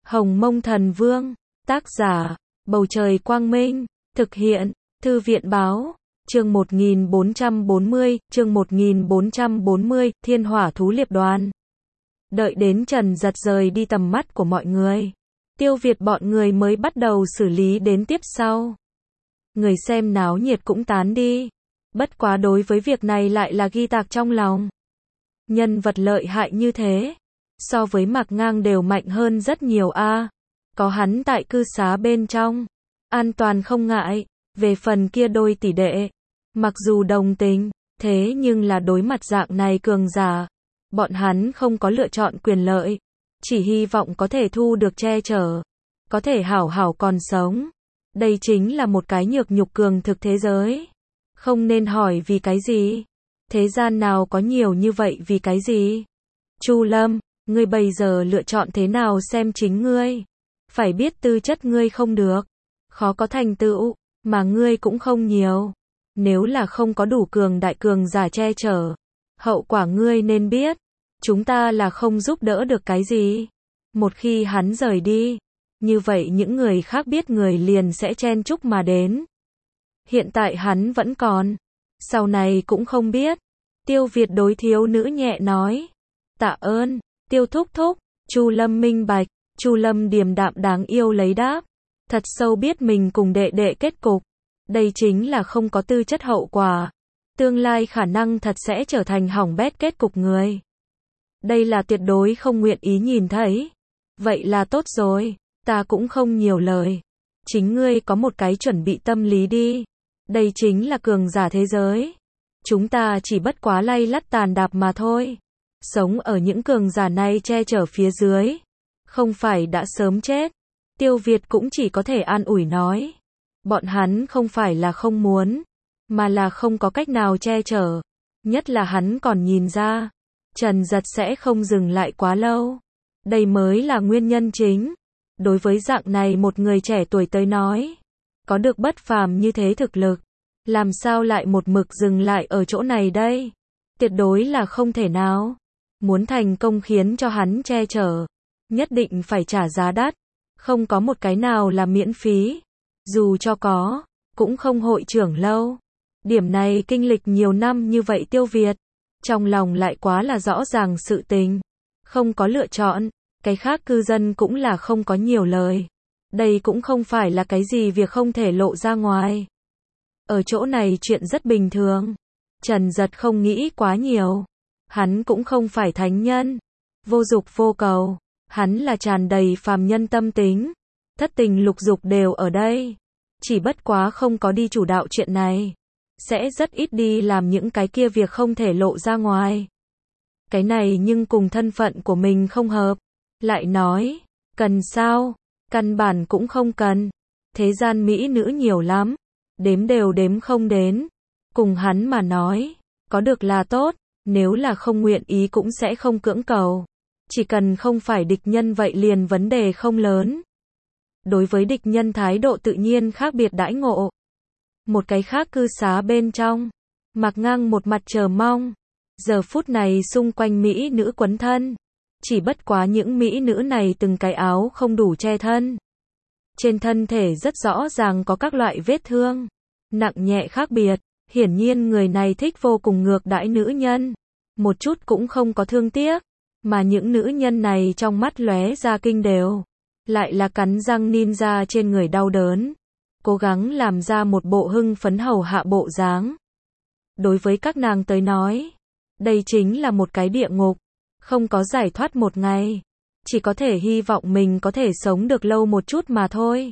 Hồng Mông Thần Vương, tác giả, Bầu Trời Quang Minh, thực hiện, Thư viện Báo, chương 1440, Thiên Hỏa Thú Liệp Đoàn. Đợi đến Trần Giật rời đi tầm mắt của mọi người, Tiêu Việt bọn người mới bắt đầu xử lý đến tiếp sau. Người xem náo nhiệt cũng tán đi. Bất quá đối với việc này lại là ghi tạc trong lòng. Nhân vật lợi hại như thế, so với Mạc Ngang đều mạnh hơn rất nhiều a. Có hắn tại cư xá bên trong, an toàn không ngại. Về phần kia đôi tỷ đệ, mặc dù đồng tình, thế nhưng là đối mặt dạng này cường giả, bọn hắn không có lựa chọn quyền lợi, chỉ hy vọng có thể thu được che chở, có thể hảo hảo còn sống. Đây chính là một cái nhược nhục cường thực thế giới. Không nên hỏi vì cái gì. Thế gian nào có nhiều như vậy vì cái gì? Chu Lâm, ngươi bây giờ lựa chọn thế nào xem chính ngươi. Phải biết tư chất ngươi không được, khó có thành tựu, mà ngươi cũng không nhiều. Nếu là không có đủ cường đại cường giả che chở, hậu quả ngươi nên biết. Chúng ta là không giúp đỡ được cái gì. Một khi hắn rời đi, như vậy những người khác biết người liền sẽ chen chúc mà đến. Hiện tại hắn vẫn còn, sau này cũng không biết. Tiêu Việt đối thiếu nữ nhẹ nói. Tạ ơn, Tiêu thúc thúc. Chu Lâm minh bạch. Chu Lâm điềm đạm đáng yêu lấy đáp. Thật sâu biết mình cùng đệ đệ kết cục. Đây chính là không có tư chất hậu quả. Tương lai khả năng thật sẽ trở thành hỏng bét kết cục người. Đây là tuyệt đối không nguyện ý nhìn thấy. Vậy là tốt rồi, ta cũng không nhiều lời. Chính ngươi có một cái chuẩn bị tâm lý đi. Đây chính là cường giả thế giới. Chúng ta chỉ bất quá lay lắt tàn đạp mà thôi. Sống ở những cường giả này che chở phía dưới, không phải đã sớm chết. Tiêu Việt cũng chỉ có thể an ủi nói. Bọn hắn không phải là không muốn, mà là không có cách nào che chở. Nhất là hắn còn nhìn ra, Trần Giật sẽ không dừng lại quá lâu. Đây mới là nguyên nhân chính. Đối với dạng này một người trẻ tuổi tới nói, có được bất phàm như thế thực lực, làm sao lại một mực dừng lại ở chỗ này đây? Tuyệt đối là không thể nào. Muốn thành công khiến cho hắn che chở, nhất định phải trả giá đắt. Không có một cái nào là miễn phí. Dù cho có, cũng không hội trưởng lâu. Điểm này kinh lịch nhiều năm như vậy Tiêu Việt, trong lòng lại quá là rõ ràng sự tình. Không có lựa chọn, cái khác cư dân cũng là không có nhiều lời. Đây cũng không phải là cái gì việc không thể lộ ra ngoài. Ở chỗ này chuyện rất bình thường. Trần Giật không nghĩ quá nhiều. Hắn cũng không phải thánh nhân, vô dục vô cầu. Hắn là tràn đầy phàm nhân tâm tính. Thất tình lục dục đều ở đây. Chỉ bất quá không có đi chủ đạo chuyện này. Sẽ rất ít đi làm những cái kia việc không thể lộ ra ngoài. Cái này nhưng cùng thân phận của mình không hợp. Lại nói, cần sao? Căn bản cũng không cần. Thế gian mỹ nữ nhiều lắm, đếm đều đếm không đến. Cùng hắn mà nói, có được là tốt, nếu là không nguyện ý cũng sẽ không cưỡng cầu. Chỉ cần không phải địch nhân vậy liền vấn đề không lớn. Đối với địch nhân thái độ tự nhiên khác biệt đãi ngộ. Một cái khác cư xá bên trong, Mạc Ngang một mặt chờ mong. Giờ phút này xung quanh mỹ nữ quấn thân. Chỉ bất quá những mỹ nữ này từng cái áo không đủ che thân. Trên thân thể rất rõ ràng có các loại vết thương, nặng nhẹ khác biệt. Hiển nhiên người này thích vô cùng ngược đãi nữ nhân, một chút cũng không có thương tiếc. Mà những nữ nhân này trong mắt lóe ra kinh đều, lại là cắn răng ninja trên người đau đớn, cố gắng làm ra một bộ hưng phấn hầu hạ bộ dáng. Đối với các nàng tới nói, đây chính là một cái địa ngục, không có giải thoát một ngày, chỉ có thể hy vọng mình có thể sống được lâu một chút mà thôi.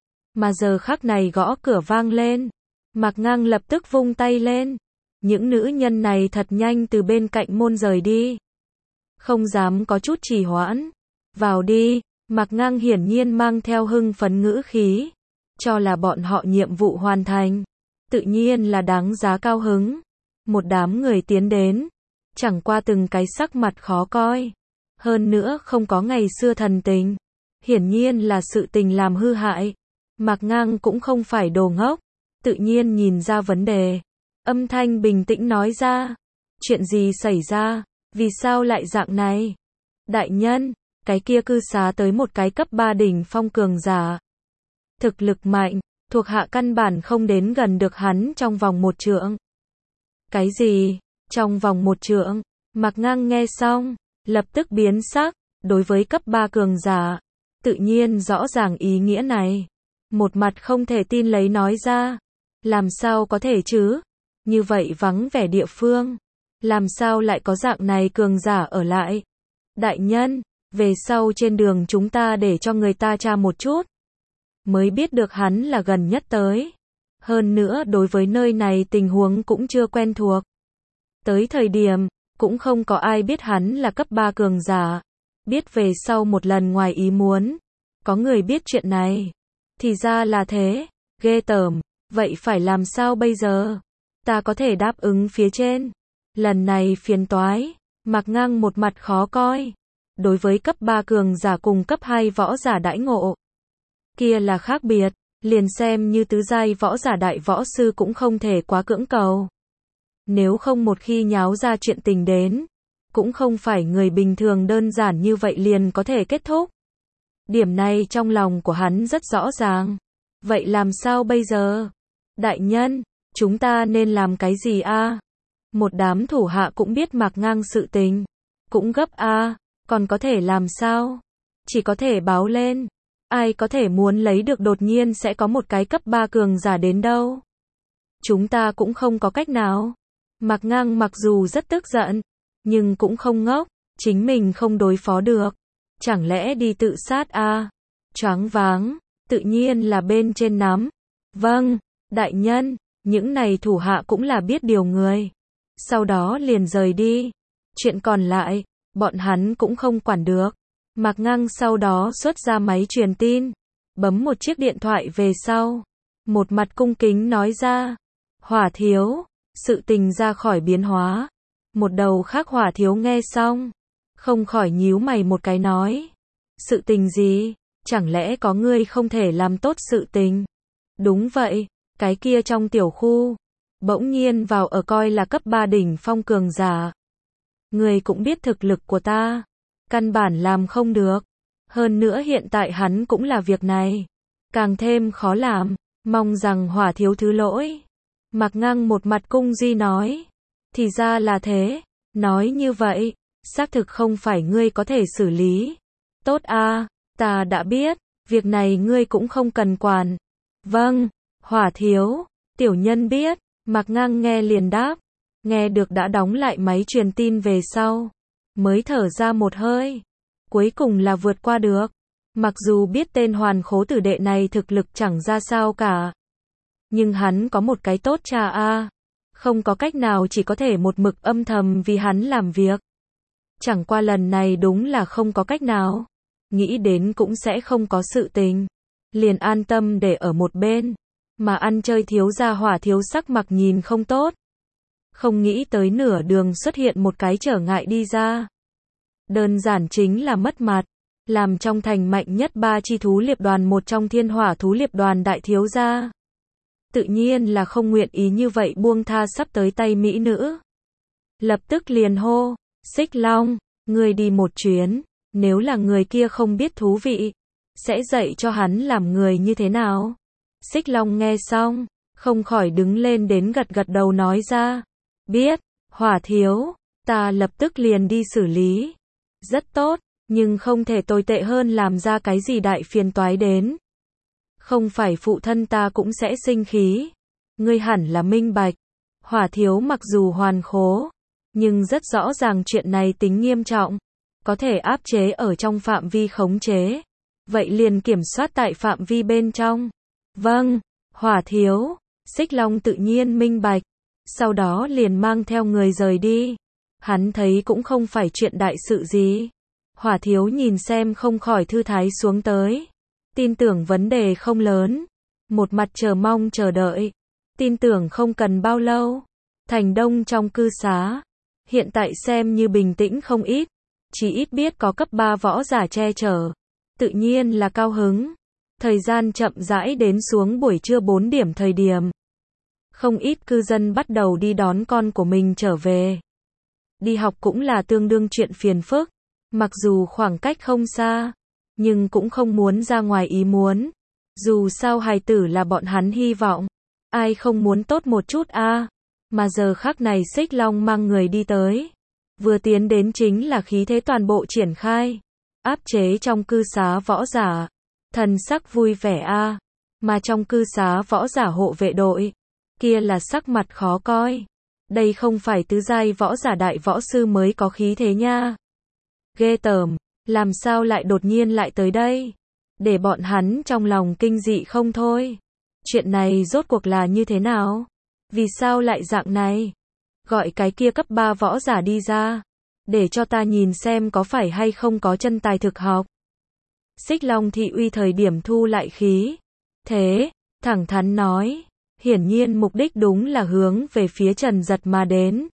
Mà giờ khắc này gõ cửa vang lên, Mạc Ngang lập tức vung tay lên. Những nữ nhân này thật nhanh từ bên cạnh môn rời đi, không dám có chút trì hoãn. Vào đi. Mạc Ngang hiển nhiên mang theo hưng phấn ngữ khí, cho là bọn họ nhiệm vụ hoàn thành, tự nhiên là đáng giá cao hứng. Một đám người tiến đến, chẳng qua từng cái sắc mặt khó coi, hơn nữa không có ngày xưa thần tình, hiển nhiên là sự tình làm hư hại. Mạc Ngang cũng không phải đồ ngốc, tự nhiên nhìn ra vấn đề, âm thanh bình tĩnh nói ra. Chuyện gì xảy ra, vì sao lại dạng này? Đại nhân, cái kia cư xá tới một cái cấp 3 đỉnh phong cường giả. Thực lực mạnh, thuộc hạ căn bản không đến gần được hắn trong vòng 1 trượng. Cái gì? Trong vòng 1 trượng? Mạc Ngang nghe xong, lập tức biến sắc, đối với cấp 3 cường giả, tự nhiên rõ ràng ý nghĩa này. Một mặt không thể tin lấy nói ra, làm sao có thể chứ? Như vậy vắng vẻ địa phương, làm sao lại có dạng này cường giả ở lại? Đại nhân, về sau trên đường chúng ta để cho người ta tra một chút, mới biết được hắn là gần nhất tới. Hơn nữa đối với nơi này tình huống cũng chưa quen thuộc. Tới thời điểm, cũng không có ai biết hắn là cấp 3 cường giả. Biết về sau một lần ngoài ý muốn, có người biết chuyện này. Thì ra là thế, ghê tởm, vậy phải làm sao bây giờ? Ta có thể đáp ứng phía trên. Lần này phiền toái, Mạc Ngang một mặt khó coi. Đối với cấp 3 cường giả cùng cấp 2 võ giả đãi ngộ, kia là khác biệt, liền xem như tứ giai võ giả đại võ sư cũng không thể quá cưỡng cầu. Nếu không một khi nháo ra chuyện tình đến, cũng không phải người bình thường đơn giản như vậy liền có thể kết thúc. Điểm này trong lòng của hắn rất rõ ràng. Vậy làm sao bây giờ? Đại nhân, chúng ta nên làm cái gì a? Một đám thủ hạ cũng biết Mạc Ngang sự tình, cũng gấp a, còn có thể làm sao? Chỉ có thể báo lên. Ai có thể muốn lấy được đột nhiên sẽ có một cái cấp 3 cường giả đến đâu? Chúng ta cũng không có cách nào. Mạc Ngang mặc dù rất tức giận, nhưng cũng không ngốc, chính mình không đối phó được. Chẳng lẽ đi tự sát a? Choáng váng, tự nhiên là bên trên nắm. Vâng, đại nhân, những này thủ hạ cũng là biết điều người. Sau đó liền rời đi. Chuyện còn lại, bọn hắn cũng không quản được. Mạc Ngang sau đó xuất ra máy truyền tin, bấm một chiếc điện thoại về sau. Một mặt cung kính nói ra, Hỏa thiếu, sự tình ra khỏi biến hóa. Một đầu khác Hỏa thiếu nghe xong, không khỏi nhíu mày một cái nói. Sự tình gì? Chẳng lẽ có ngươi không thể làm tốt sự tình? Đúng vậy, cái kia trong tiểu khu, bỗng nhiên vào ở coi là cấp 3 đỉnh phong cường giả. Ngươi cũng biết thực lực của ta, căn bản làm không được. Hơn nữa hiện tại hắn cũng là việc này, càng thêm khó làm, mong rằng Hỏa thiếu thứ lỗi. Mạc Ngang một mặt cung duy nói, thì ra là thế, nói như vậy, xác thực không phải ngươi có thể xử lý. Tốt a, ta đã biết, việc này ngươi cũng không cần quản. Vâng, Hỏa thiếu, tiểu nhân biết. Mạc Ngang nghe liền đáp, nghe được đã đóng lại máy truyền tin về sau, mới thở ra một hơi, cuối cùng là vượt qua được. Mặc dù biết tên Hoàn Khố tử đệ này thực lực chẳng ra sao cả, nhưng hắn có một cái tốt cha a, không có cách nào chỉ có thể một mực âm thầm vì hắn làm việc. Chẳng qua lần này đúng là không có cách nào, nghĩ đến cũng sẽ không có sự tình, liền an tâm để ở một bên, mà ăn chơi thiếu gia Hỏa thiếu sắc mặt nhìn không tốt. Không nghĩ tới nửa đường xuất hiện một cái trở ngại đi ra. Đơn giản chính là mất mặt, làm trong thành mạnh nhất 3 chi thú liệp đoàn một trong Thiên Hỏa thú liệp đoàn đại thiếu gia. Tự nhiên là không nguyện ý như vậy buông tha sắp tới tay mỹ nữ. Lập tức liền hô, Xích Long, ngươi đi một chuyến, nếu là người kia không biết thú vị, sẽ dạy cho hắn làm người như thế nào. Xích Long nghe xong, không khỏi đứng lên đến gật gật đầu nói ra, biết, Hỏa thiếu, ta lập tức liền đi xử lý. Rất tốt, nhưng không thể tồi tệ hơn làm ra cái gì đại phiền toái đến. Không phải phụ thân ta cũng sẽ sinh khí. Ngươi hẳn là minh bạch. Hỏa thiếu mặc dù hoàn khố, nhưng rất rõ ràng chuyện này tính nghiêm trọng, có thể áp chế ở trong phạm vi khống chế. Vậy liền kiểm soát tại phạm vi bên trong. Vâng, Hỏa thiếu, Xích Long tự nhiên minh bạch, sau đó liền mang theo người rời đi. Hắn thấy cũng không phải chuyện đại sự gì. Hỏa thiếu nhìn xem không khỏi thư thái xuống tới. Tin tưởng vấn đề không lớn. Một mặt chờ mong chờ đợi. Tin tưởng không cần bao lâu. Thành Đông trong cư xá. Hiện tại xem như bình tĩnh không ít. Chỉ ít biết có cấp 3 võ giả che chở. Tự nhiên là cao hứng. Thời gian chậm rãi đến xuống buổi trưa 4 điểm thời điểm. Không ít cư dân bắt đầu đi đón con của mình trở về. Đi học cũng là tương đương chuyện phiền phức. Mặc dù khoảng cách không xa, nhưng cũng không muốn ra ngoài ý muốn. Dù sao hài tử là bọn hắn hy vọng. Ai không muốn tốt một chút a? Mà giờ khắc này Xích Long mang người đi tới. Vừa tiến đến chính là khí thế toàn bộ triển khai. Áp chế trong cư xá võ giả. Thần sắc vui vẻ a. Mà trong cư xá võ giả hộ vệ đội, kia là sắc mặt khó coi. Đây không phải tứ giai võ giả đại võ sư mới có khí thế nha. Ghê tởm, làm sao lại đột nhiên lại tới đây? Để bọn hắn trong lòng kinh dị không thôi. Chuyện này rốt cuộc là như thế nào? Vì sao lại dạng này? Gọi cái kia cấp 3 võ giả đi ra. Để cho ta nhìn xem có phải hay không có chân tài thực học. Xích Long thị uy thời điểm thu lại khí. Thế, thẳng thắn nói. Hiển nhiên mục đích đúng là hướng về phía Trần Giật mà đến.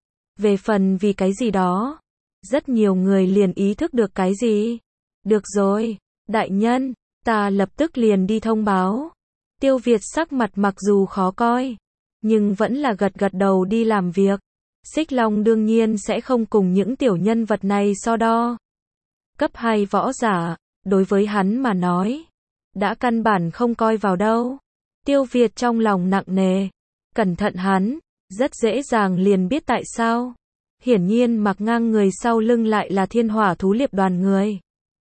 Về phần vì cái gì đó. Rất nhiều người liền ý thức được cái gì. Được rồi, đại nhân, ta lập tức liền đi thông báo. Tiêu Việt sắc mặt mặc dù khó coi, nhưng vẫn là gật gật đầu đi làm việc. Xích Long đương nhiên sẽ không cùng những tiểu nhân vật này so đo. Cấp 2 võ giả, đối với hắn mà nói, đã căn bản không coi vào đâu. Tiêu Việt trong lòng nặng nề, cẩn thận hắn, rất dễ dàng liền biết tại sao. Hiển nhiên mặc ngang người sau lưng lại là Thiên Hỏa Thú Liệp đoàn người.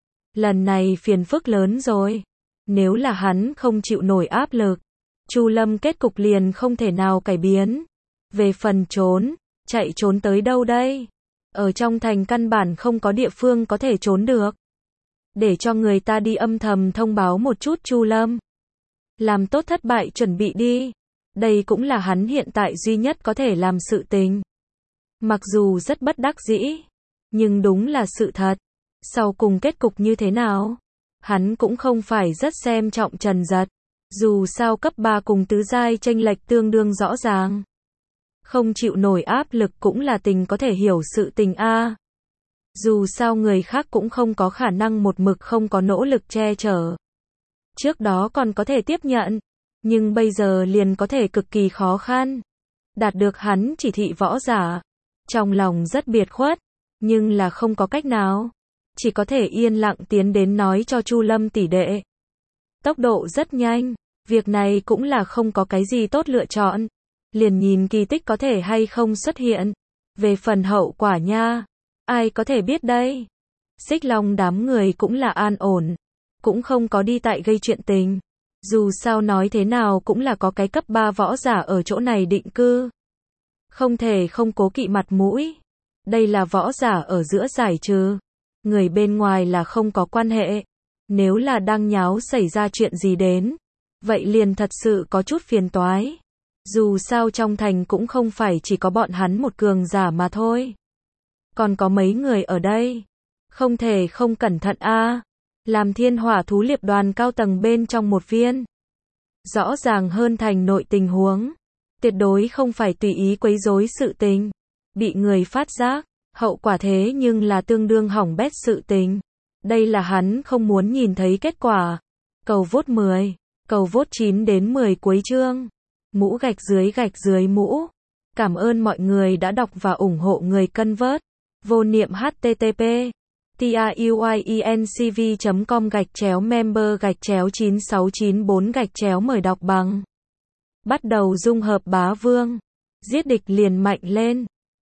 Lần này phiền phức lớn rồi. Nếu là hắn không chịu nổi áp lực, Chu Lâm kết cục liền không thể nào cải biến. Về phần trốn, chạy trốn tới đâu đây? Ở trong thành căn bản không có địa phương có thể trốn được. Để cho người ta đi âm thầm thông báo một chút Chu Lâm. Làm tốt thất bại chuẩn bị đi. Đây cũng là hắn hiện tại duy nhất có thể làm sự tình. Mặc dù rất bất đắc dĩ, nhưng đúng là sự thật. Sau cùng kết cục như thế nào? Hắn cũng không phải rất xem trọng Trần Giật. Dù sao cấp 3 cùng tứ giai chênh lệch tương đương rõ ràng. Không chịu nổi áp lực cũng là tình có thể hiểu sự tình a. Dù sao người khác cũng không có khả năng một mực không có nỗ lực che chở. Trước đó còn có thể tiếp nhận, nhưng bây giờ liền có thể cực kỳ khó khăn. Đạt được hắn chỉ thị võ giả, trong lòng rất biệt khuất, nhưng là không có cách nào. Chỉ có thể yên lặng tiến đến nói cho Chu Lâm tỷ đệ. Tốc độ rất nhanh, việc này cũng là không có cái gì tốt lựa chọn. Liền nhìn kỳ tích có thể hay không xuất hiện. Về phần hậu quả nha, ai có thể biết đây. Xích Long đám người cũng là an ổn, cũng không có đi tại gây chuyện tình. Dù sao nói thế nào cũng là có cái cấp 3 võ giả ở chỗ này định cư. Không thể không cố kỵ mặt mũi. Đây là võ giả ở giữa giải trừ. Người bên ngoài là không có quan hệ. Nếu là đang nháo xảy ra chuyện gì đến, vậy liền thật sự có chút phiền toái. Dù sao trong thành cũng không phải chỉ có bọn hắn một cường giả mà thôi. Còn có mấy người ở đây. Không thể không cẩn thận a. Làm Thiên Hỏa Thú Liệp đoàn cao tầng bên trong một viên. Rõ ràng hơn thành nội tình huống. Tuyệt đối không phải tùy ý quấy rối sự tình. Bị người phát giác, hậu quả thế nhưng là tương đương hỏng bét sự tình. Đây là hắn không muốn nhìn thấy kết quả. Cầu vote 10, cầu vote 9 đến 10 cuối chương. Mũ gạch dưới mũ. Cảm ơn mọi người đã đọc và ủng hộ người cân vớt. Vô niệm http truyencv.com/member/9694 mời đọc bằng. Bắt đầu dung hợp bá vương. Giết địch liền mạnh lên.